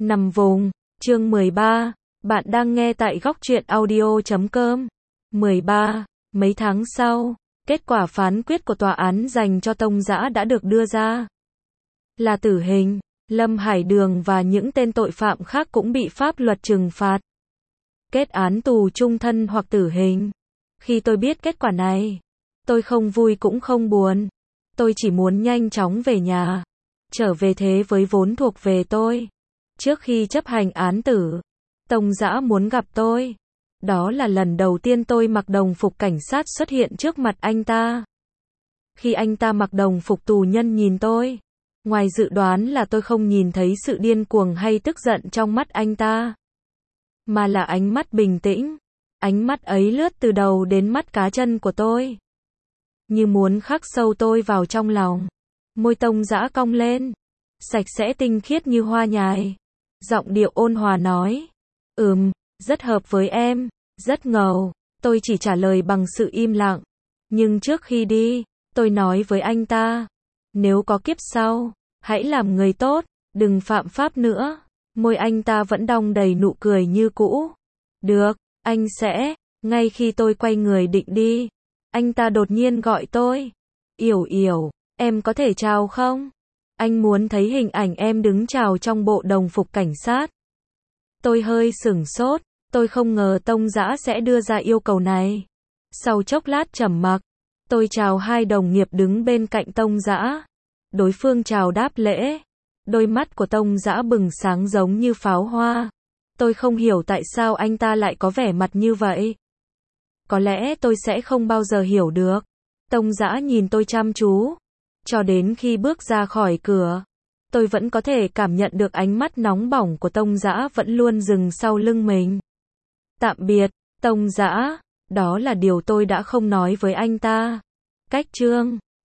Nằm vùng, chương 13, bạn đang nghe tại góc truyện audio.com. 13. Mấy tháng sau, kết quả phán quyết của tòa án dành cho Tông Dã đã được đưa ra. Là tử hình, Lâm Hải Đường và những tên tội phạm khác cũng bị pháp luật trừng phạt. Kết án tù chung thân hoặc tử hình. Khi tôi biết kết quả này, tôi không vui cũng không buồn. Tôi chỉ muốn nhanh chóng về nhà, trở về thế với vốn thuộc về tôi. Trước khi chấp hành án tử, Tông Dã muốn gặp tôi. Đó là lần đầu tiên tôi mặc đồng phục cảnh sát xuất hiện trước mặt anh ta. Khi anh ta mặc đồng phục tù nhân nhìn tôi, ngoài dự đoán là tôi không nhìn thấy sự điên cuồng hay tức giận trong mắt anh ta, mà là ánh mắt bình tĩnh. Ánh mắt ấy lướt từ đầu đến mắt cá chân của tôi, như muốn khắc sâu tôi vào trong lòng. Môi Tông Dã cong lên, sạch sẽ tinh khiết như hoa nhài. Giọng điệu ôn hòa nói, rất hợp với em, rất ngầu. Tôi chỉ trả lời bằng sự im lặng. Nhưng trước khi đi, tôi nói với anh ta, nếu có kiếp sau, hãy làm người tốt, đừng phạm pháp nữa. Môi anh ta vẫn đong đầy nụ cười như cũ. Được, anh sẽ. Ngay khi tôi quay người định đi, anh ta đột nhiên gọi tôi. Yểu Yểu, em có thể chào không? Anh muốn thấy hình ảnh em đứng chào trong bộ đồng phục cảnh sát. Tôi hơi sửng sốt, tôi không ngờ Tông Dã sẽ đưa ra yêu cầu này. Sau chốc lát trầm mặc, tôi chào hai đồng nghiệp đứng bên cạnh Tông Dã. Đối phương chào đáp lễ. Đôi mắt của Tông Dã bừng sáng giống như pháo hoa. Tôi không hiểu tại sao anh ta lại có vẻ mặt như vậy. Có lẽ tôi sẽ không bao giờ hiểu được. Tông Dã nhìn tôi chăm chú. Cho đến khi bước ra khỏi cửa, tôi vẫn có thể cảm nhận được ánh mắt nóng bỏng của Tông Dã vẫn luôn dừng sau lưng mình. Tạm biệt, Tông Dã. Đó là điều tôi đã không nói với anh ta. Cách chương